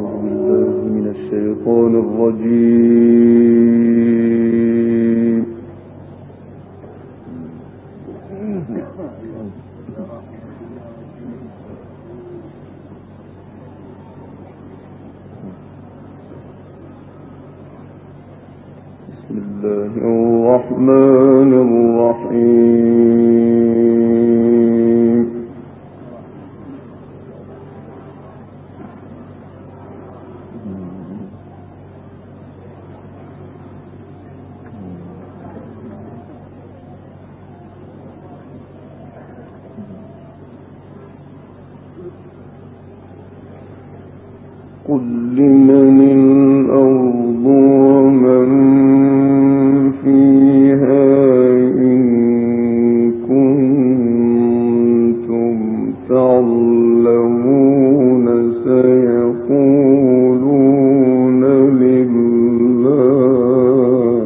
الشيطان الرجيم. بسم الله الرحمن الرحيم. قل لمن الأرض ومن فيها إن كنتم تعلمون سيقولون لله.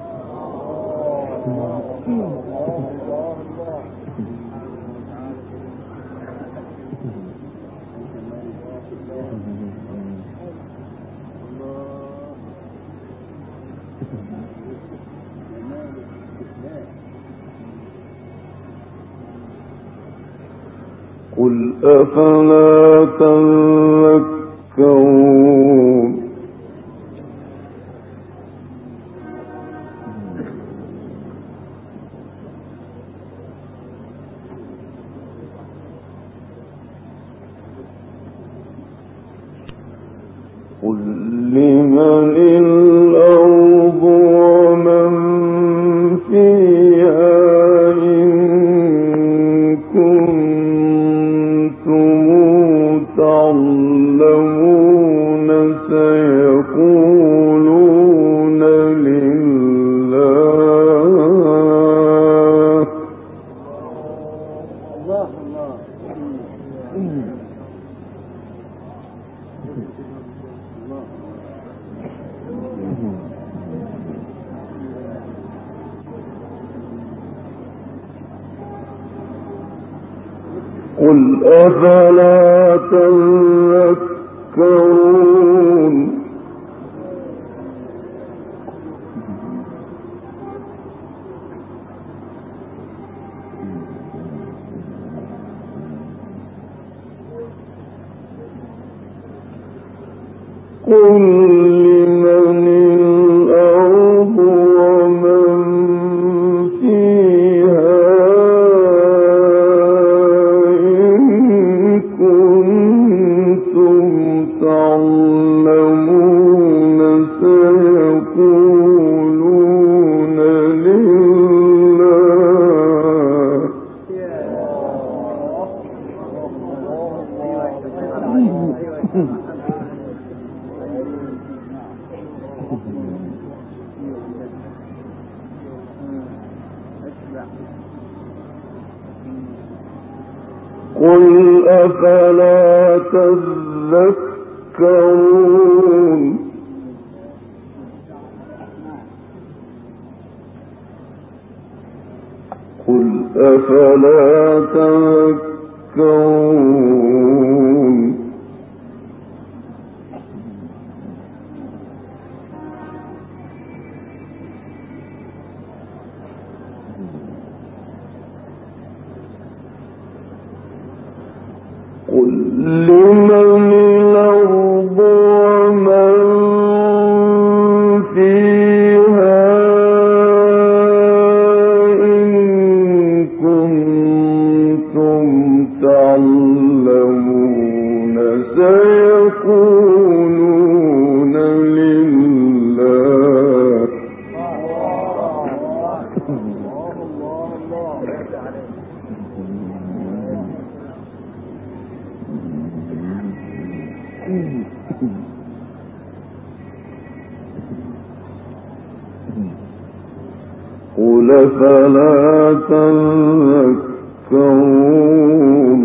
قل أفلا تذكرون. قل لمن الأرض ومن فيها إن كنتم تعلمون سيقولون لله. قل أفلا تذكرون. قل لمن الأرض ومن فيها إن كنتم تعلمون سيقولون لله. قل أفلا تذكرون. قل أفلا تذكرون. قل لمن الأرض ومن فيها إن كنتم تعلمون سيقولون لله. قل فلا تذكرون.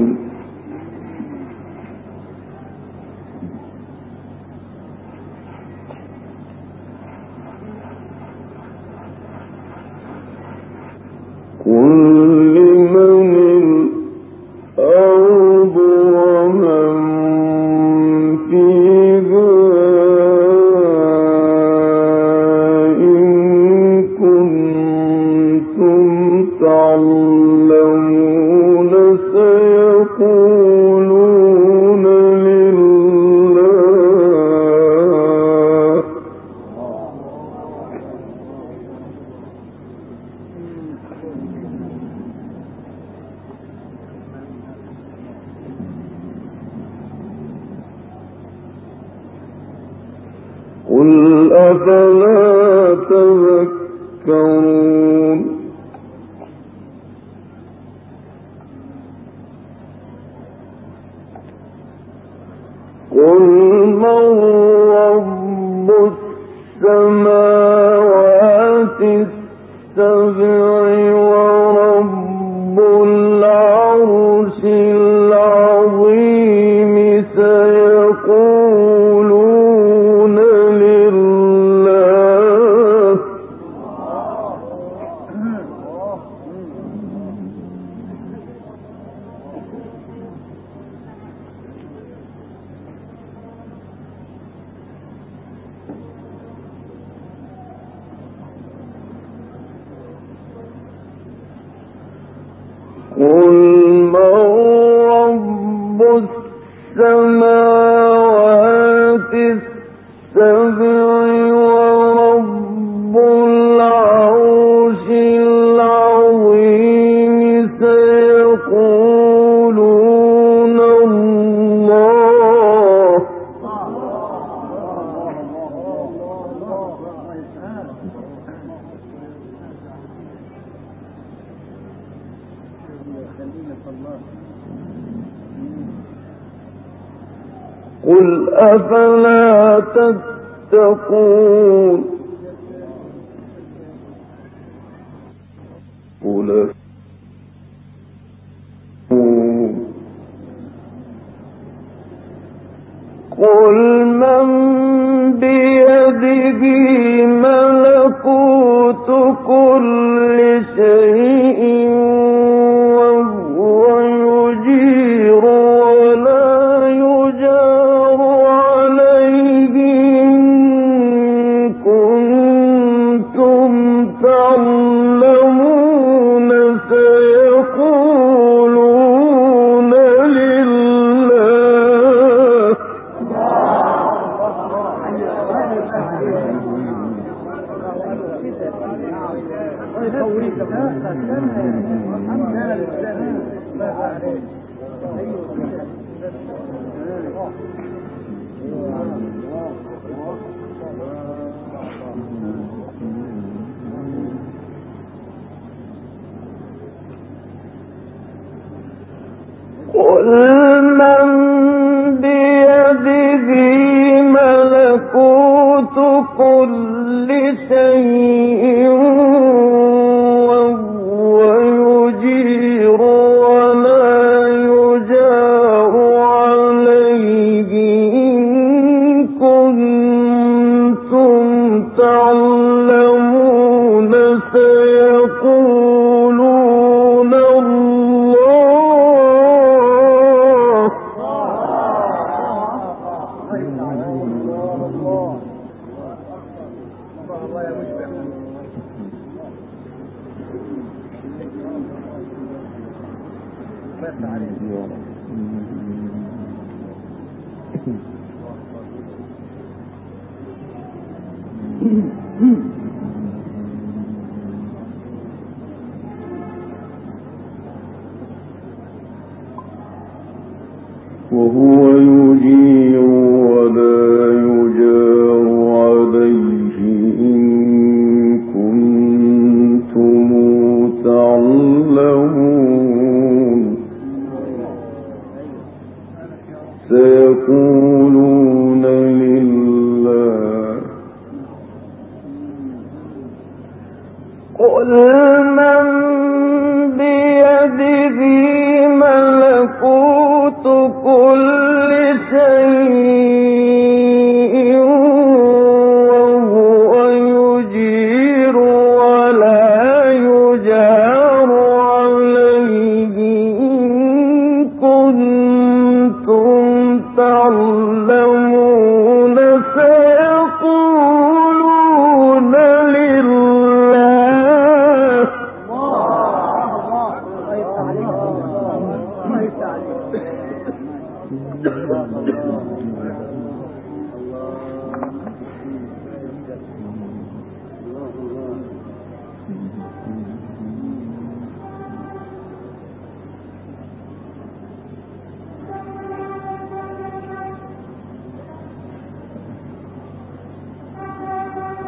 قل لمن الأرض ومن فيها قل أفلا تذكرون قل من رب السماوات السبع ورب العرش العظيم سيقولون لله قل من رب السماوات السبع ورب العرش العظيم سيقولون الله قل أفلا تتقون قل من بيده ملكوت كل شيء وهو يجير ولا يجار عليه إن كنتم تعلمون سيقولون لله قل من بيده ملكوت كل شيء وهو يجير ولا يجار عليه إن كنتم تعلمون سيقولون الله وهو يجير ولا يجار عليه إن كنتم تعلمون سيقولون لله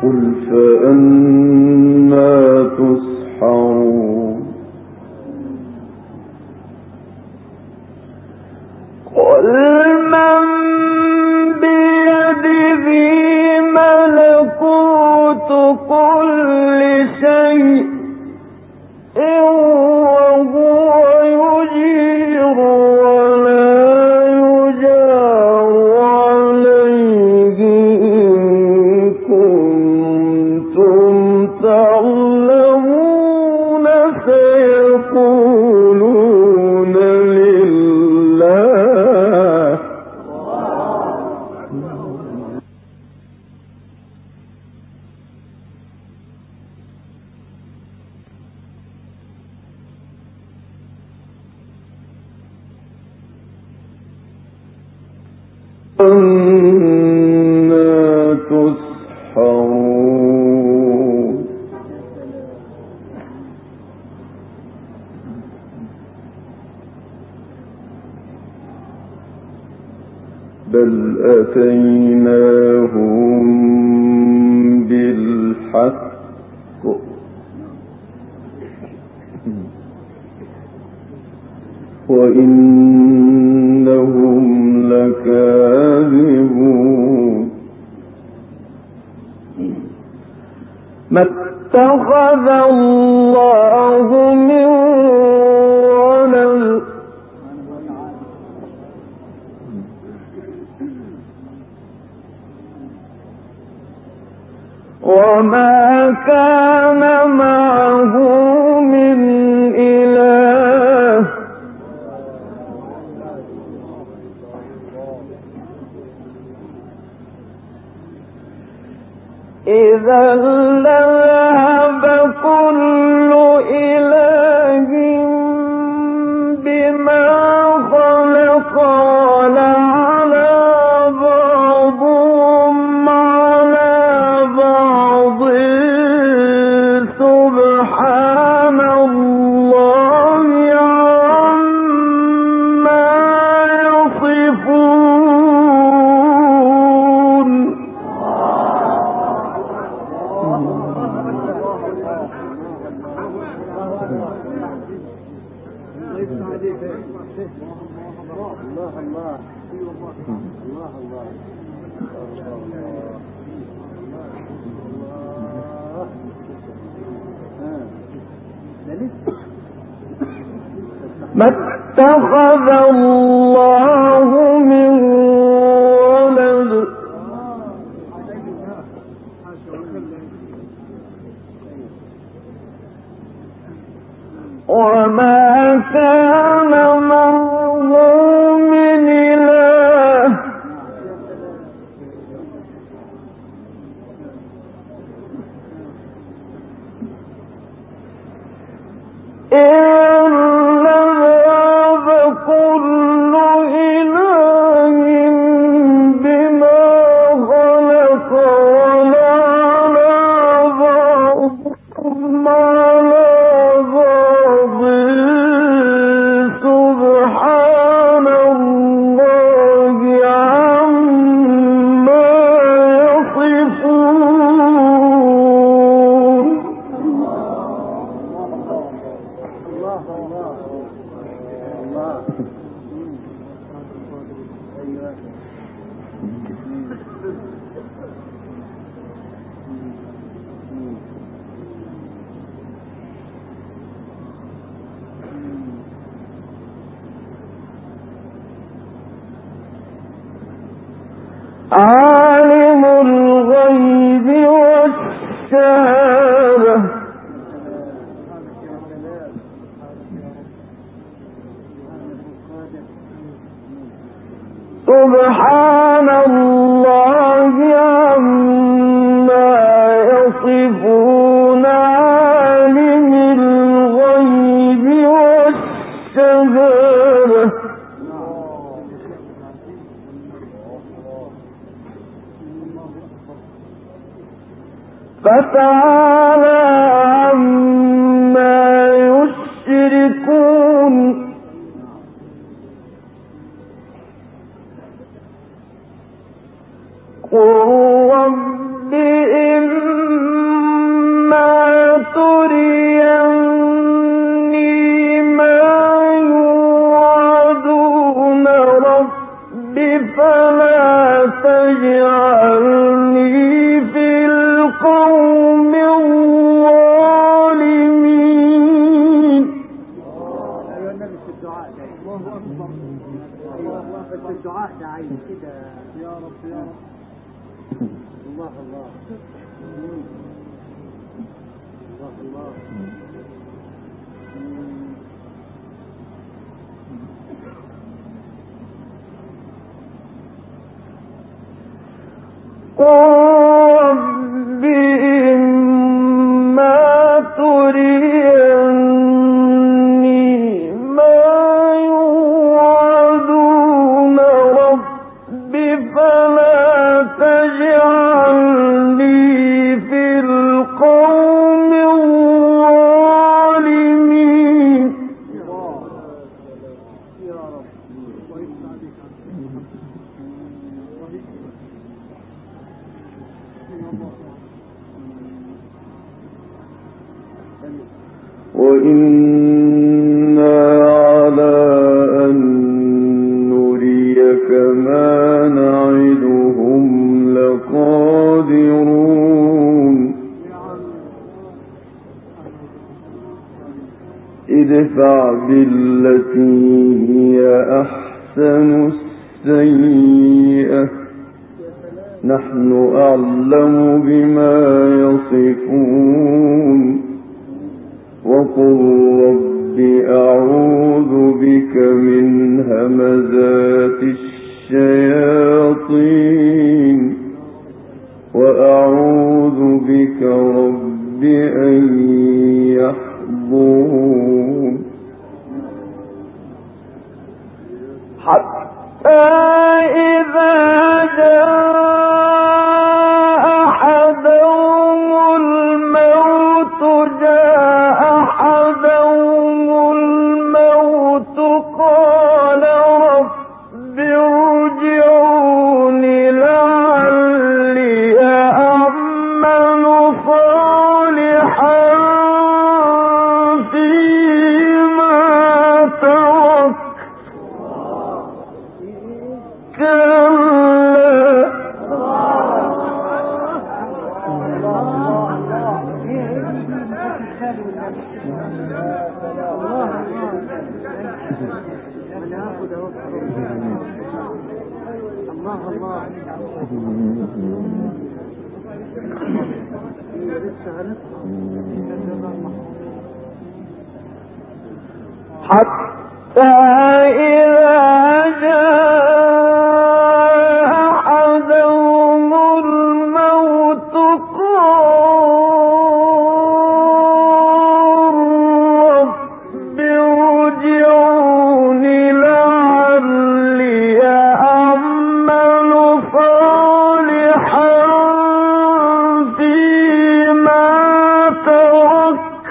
قل فأنا تسحرون قل من بيده ملكوت كل شيء وهو يجير ولا يجار عليه إن كنتم تعلمون سيقولون لله أنا تسحرون بل أتيناهم بالحق وإنهم لكاذبون ما اتخذ الله من ولد وما كان معه من إله إذا لذهب كل إله بما خلق ولعلى بعضهم على بعض سبحان الله عما يصفون ما اتخذ الله من ولد وما كان معه من إله إلا ذهب كل إله بما خلق ولعلى بعضهم على بعض سبحان الله عما يصفون عالم الغيب والشهادة سبحان الله عما يصفون عالم الغيب والشهادة فتعالى عما يشركون قل رب إن تجعلني في القوم الظالمين. أيها النبي في الدعاء ده الله أكبر الله أكبر في الدعاء ده عايز كده يا رب يا رب الله الله الله رب إما تريني ما يوعدون رب فلا تجعلني في القوم الظالمين. يا رب وإنا على أن نريك ما نعدهم لقادرون ادفع بالتي هي أحسن السيئة نحن أعلم بما يصفون وقل رب أعوذ بك من همزات الشياطين وأعوذ بك رب أن يحضرون حتى إذا جاء أحدهم الموت قال رب ارجعون لعلي أعمل صالحا فيما تركت حتى إذا جاء أحدهم الموت قال رب ارجعون لعلي أعمل صالحا فيما تركت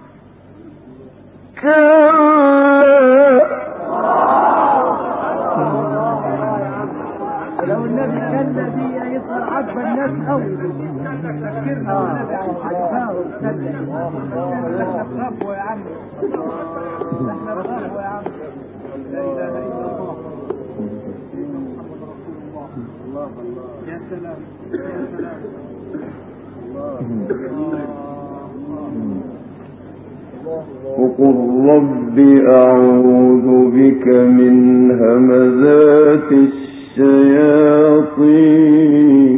لو النبي كان نبي يظهر عجب الناس قوي تفكرنا عجباهم احنا خافوا يا عم احنا خافوا يا عم لا اله الا الله سيدنا محمد رسول الله الله الله يا سلام يا سلام وقل رب أعوذ بك من همزات الشياطين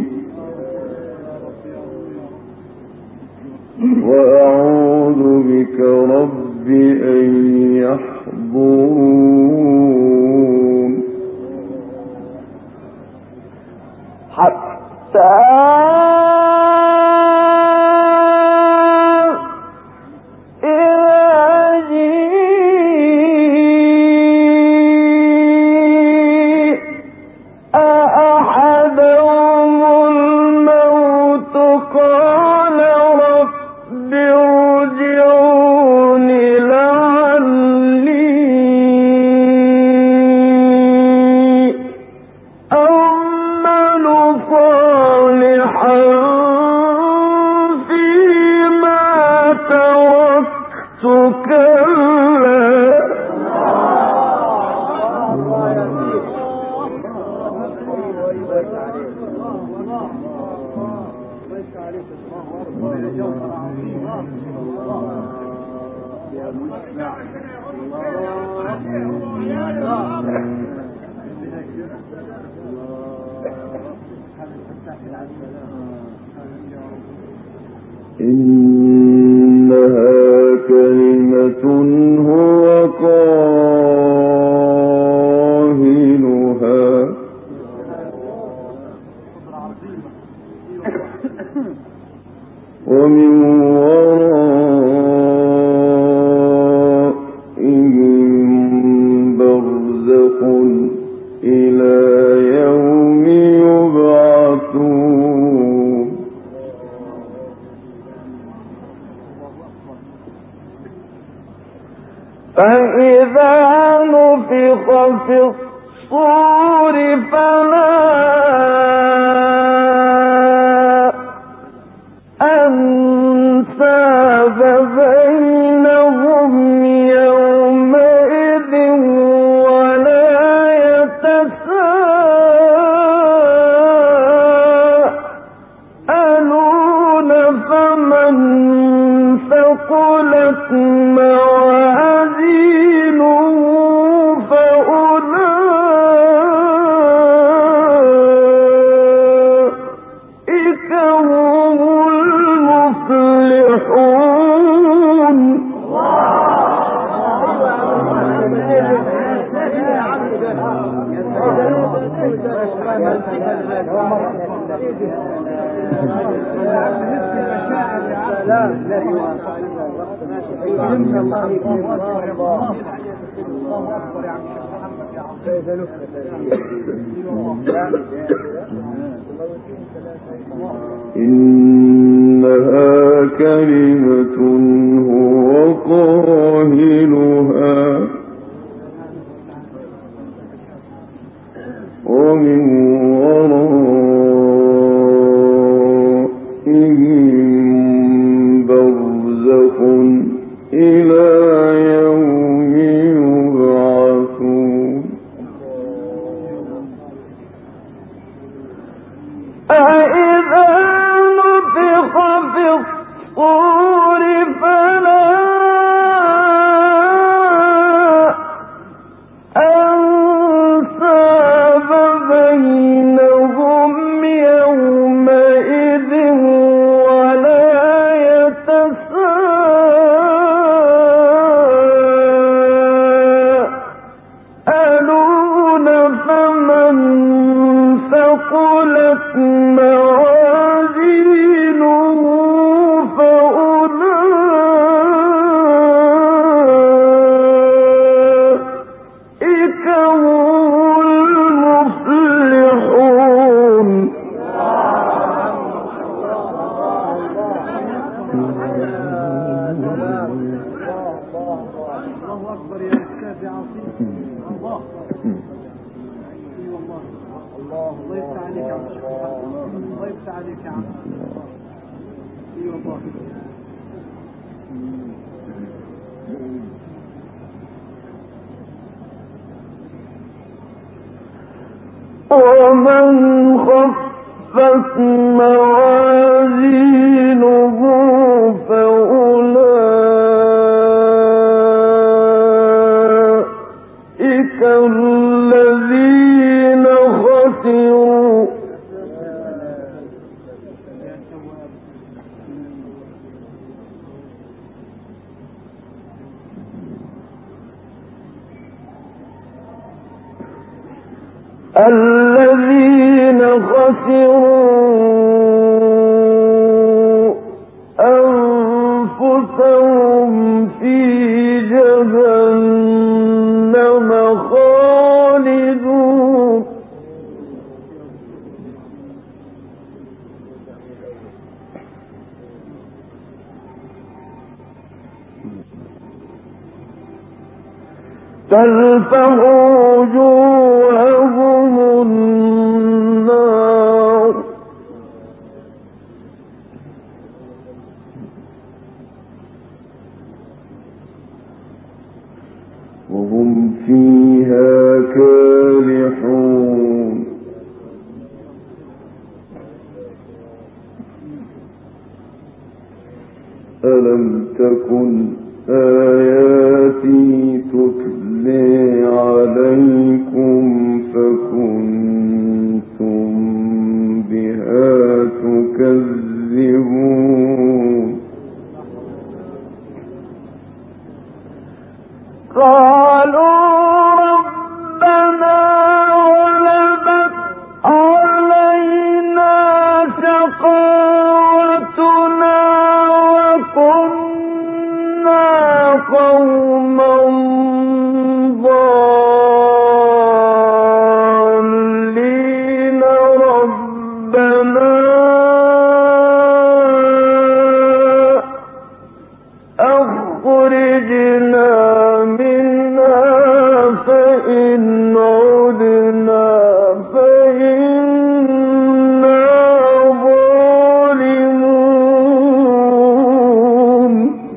وأعوذ بك رب أن يحضرون حتى صالحا إنها كلمة هو قائلها ومن ورائهم برزخ إلى يوم يبعثون. فإذا نفخ في الصور فلا أنساب بينهم يومئذ ولا يتساءلون فمن ثقلت موازينه فأولئك هم المفلحون. إنها كلمة هو قائلها ومن ورائهم برزخ إلى يوم يبعثون. فإذا نفخ في الصور فلا أنساب بينهم يومئذ ولا يتساءلون فمن ثقلت موازينه فأولئك هم المفلحون. الله أكبر يا أستاذ عظيم. الله الله يفتح عليك يا عم الشيخ محمد. الله يفتح عليك يا عم. اي والله. ومن خفت موازينه فأولئك الذين خسروا أنفسهم في جهنم خالدون. تلفح وجوههم النار وهم فيها كالحون. ألم تكن آياتي تتلي عليكم فكنتم بها تكذبون قالوا ربنا غلبت علينا شقاوتنا وكنا قوما ضالين ربنا أخرجنا منها فإن عدنا فإنا ظالمون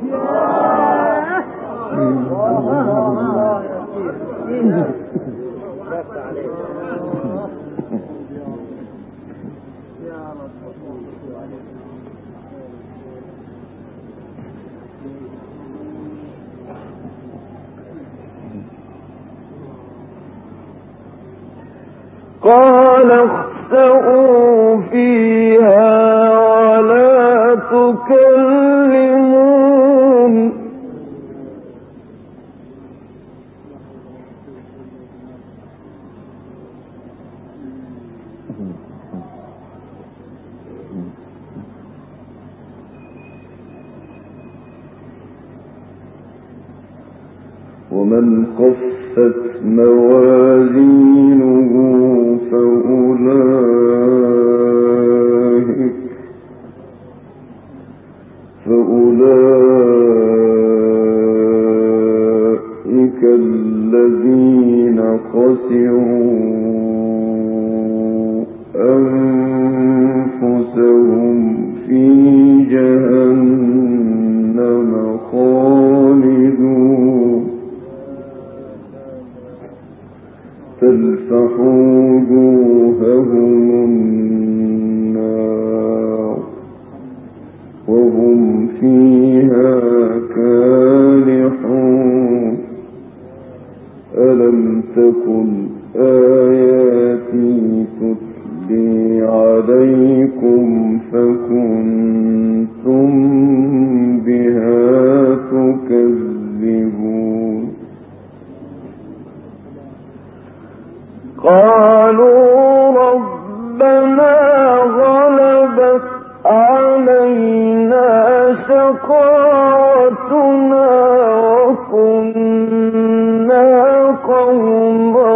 قال اخسئوا فيها ولا تكلمون ومن خفت موازينه فأولئك الذين خسروا أنفسهم في جهنم خالدون تلفح وجوههم النار وهم فيها كالحون ألم تكن آياتي تتلي عليكم فكنتم بها تكذبون قالوا ربنا غلبت علينا شقاوتنا وكنا قوما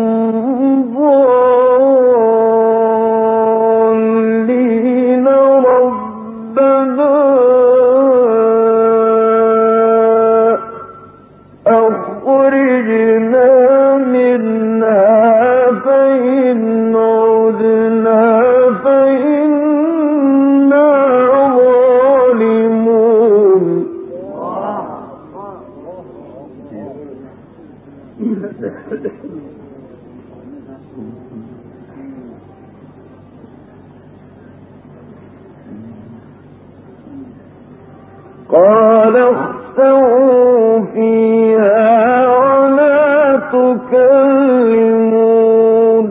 ضالين ربنا أخرجنا منها فإن عدنا فإنا ظالمون قال اخسئوا فيها ولا تكلمون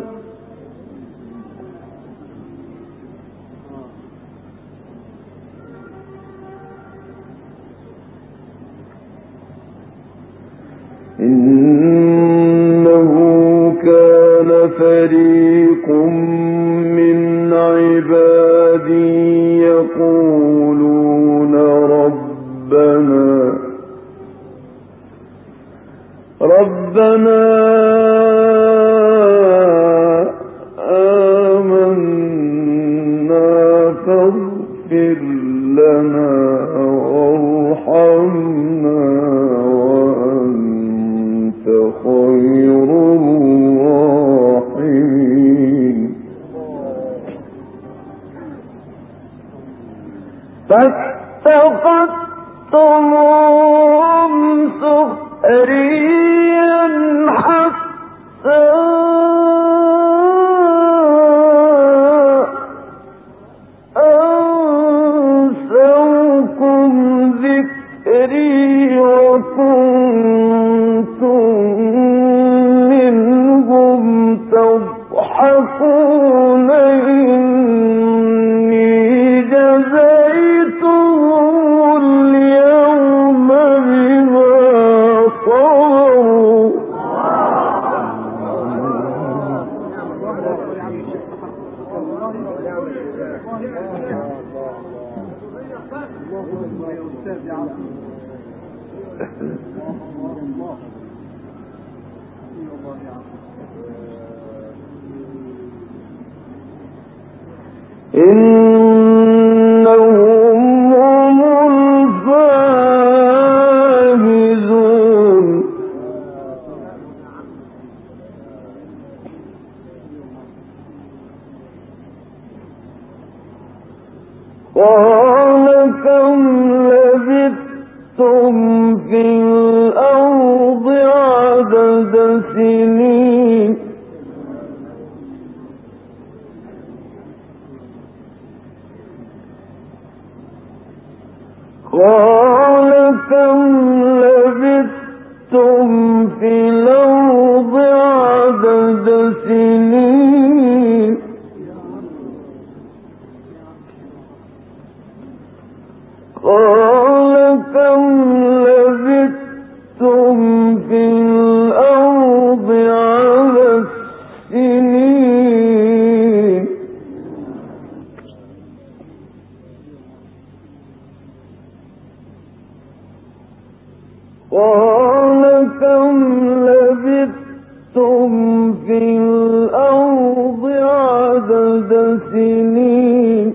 إنه كان فريق من عبادي يقولون ربنا آمنا فاغفر لنا وارحمنا وأنت خير الراحمين فاتخذتموهم سخريا حتى أنسوكم إنهم هم الفائزون قال كم لبثتم في الأرض عدد سنين قال كم لبثتم في الأرض عدد سنين قال كم لبثتم في الأرض عدد سنين قال كم لبثتم في الأرض عدد سنين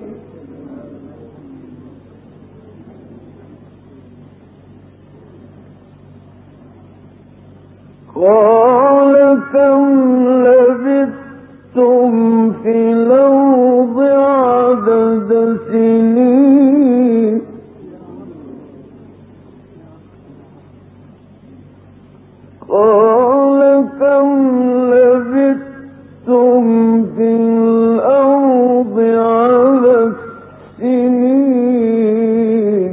قال كم لبثتم في الأرض عدد سنين قال كم لبثتم في الأرض عدد سنين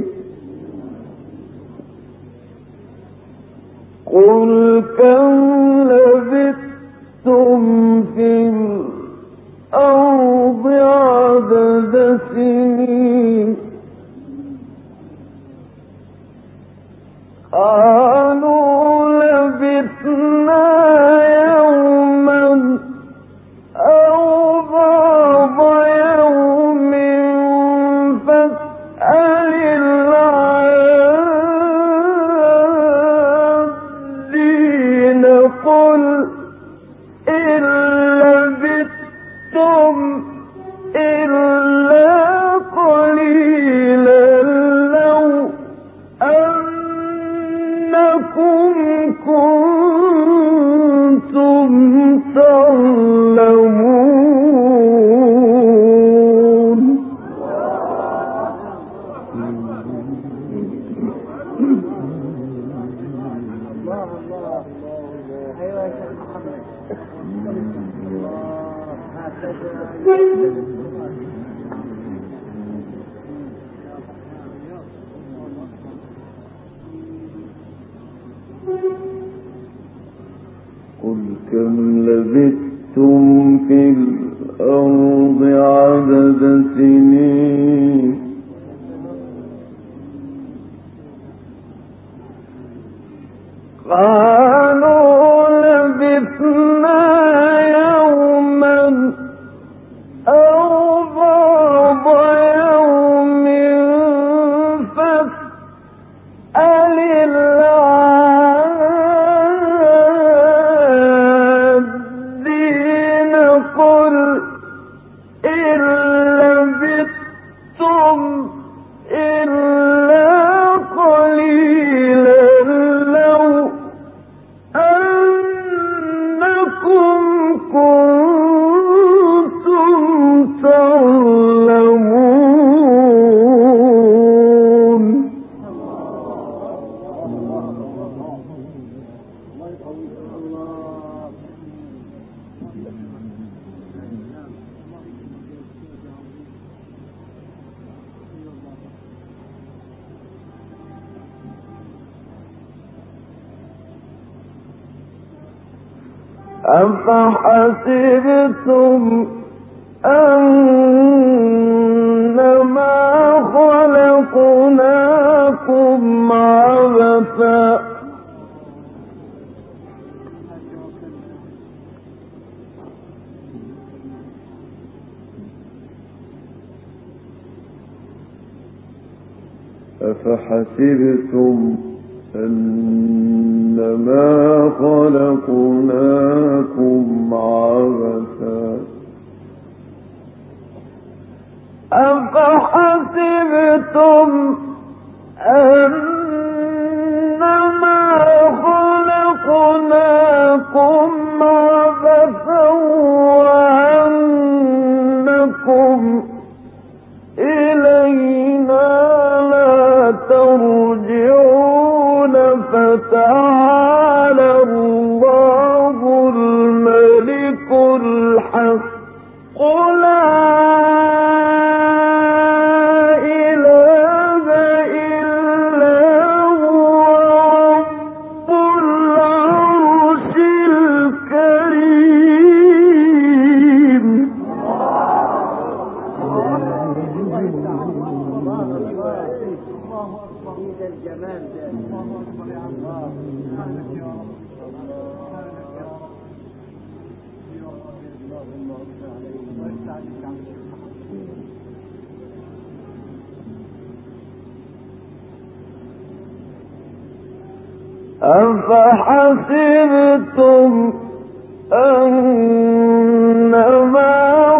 قل كم لبثتم في الأرض عدد سنين قالوا لبثنا يوما أو بعض يوم فاسأل العادين قل إن لبثتم إلا قليلا لو أنكم كنتم تعلمون قل كم لبثتم في الأرض عدد سنين قالوا لبثنا يوما أو بعض يوم فاسأل العادين قل إن لبثتم إلا قليلا لو أنكم كنتم تعلمون أفحسبتم أنما خلقناكم عبثا أفحسبتم أنما خلقناكم عبثا أفحسبتم أنما خلقناكم عبثا وأنكم إلينا لا ترجعون فتعالى الله الملك الحق لا إله إلا هو رب العرش الكريم أفحسبتم أنما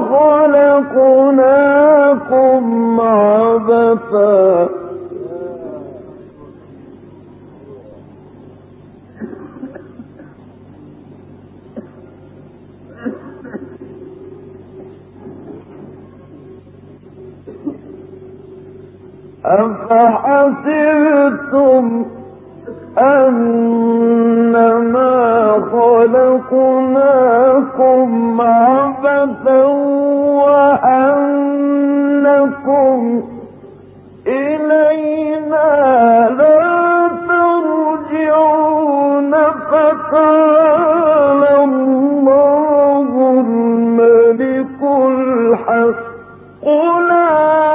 خلقناكم عبثا أفحسبتم أنما خلقناكم عبثا وأنكم إلينا لا ترجعون فتعالى الله الملك الحق لا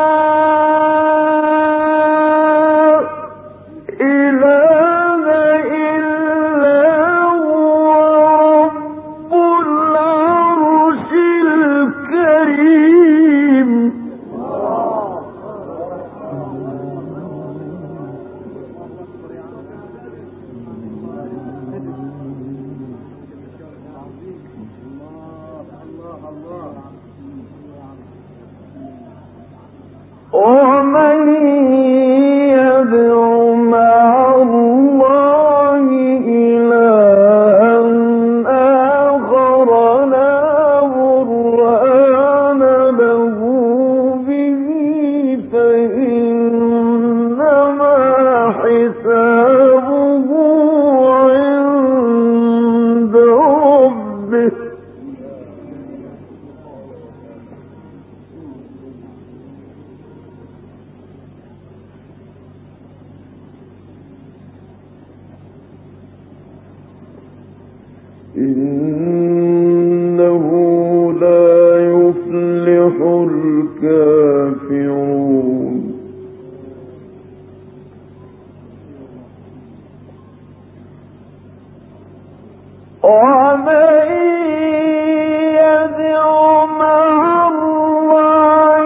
ومن يدع مع الله إلها آخر لا برهان له به فإنما حسابه عند ربه إنه لا يفلح الكافرون ومن يدع مع الله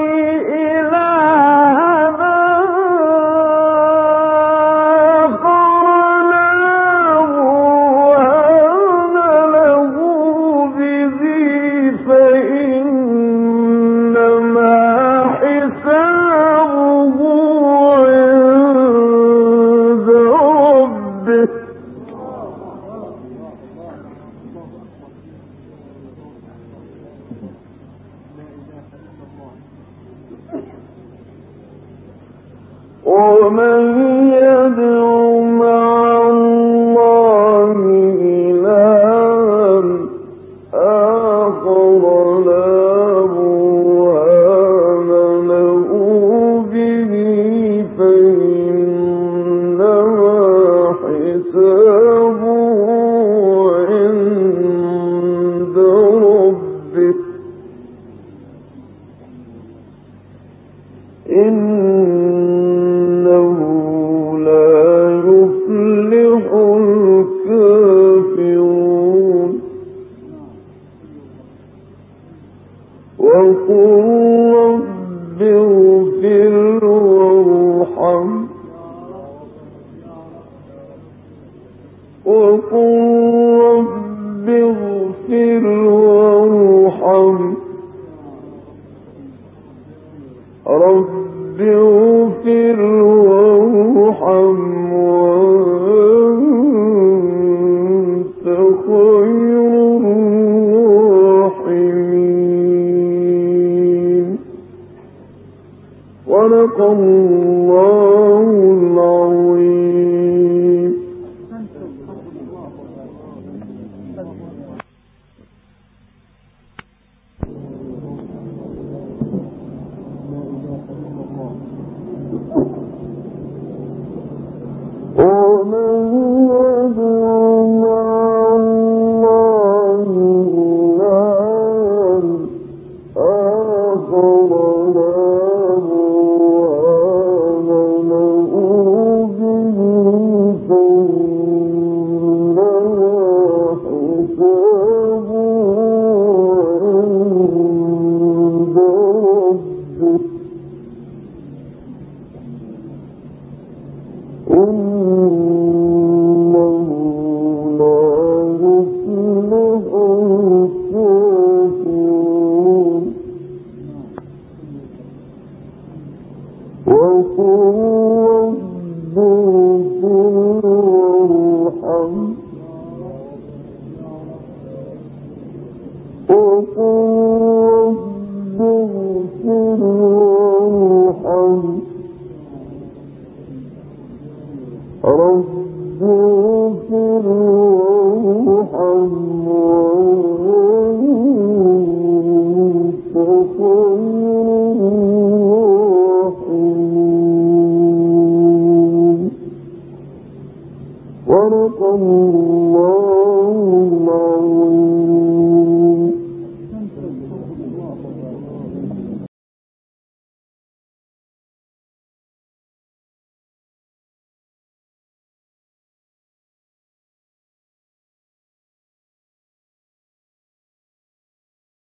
إلها آخر لا برهان له به فإنما حسابه عند ربه ومن يدع مع الله إلها آخر لا برهان له به فإنما حسابه عند ربه إنه لا يفلح الكافرون وقل رب اغفر وارحم اغفر وارحم وأنت خير الراحمين. صدق الله العظيم. رب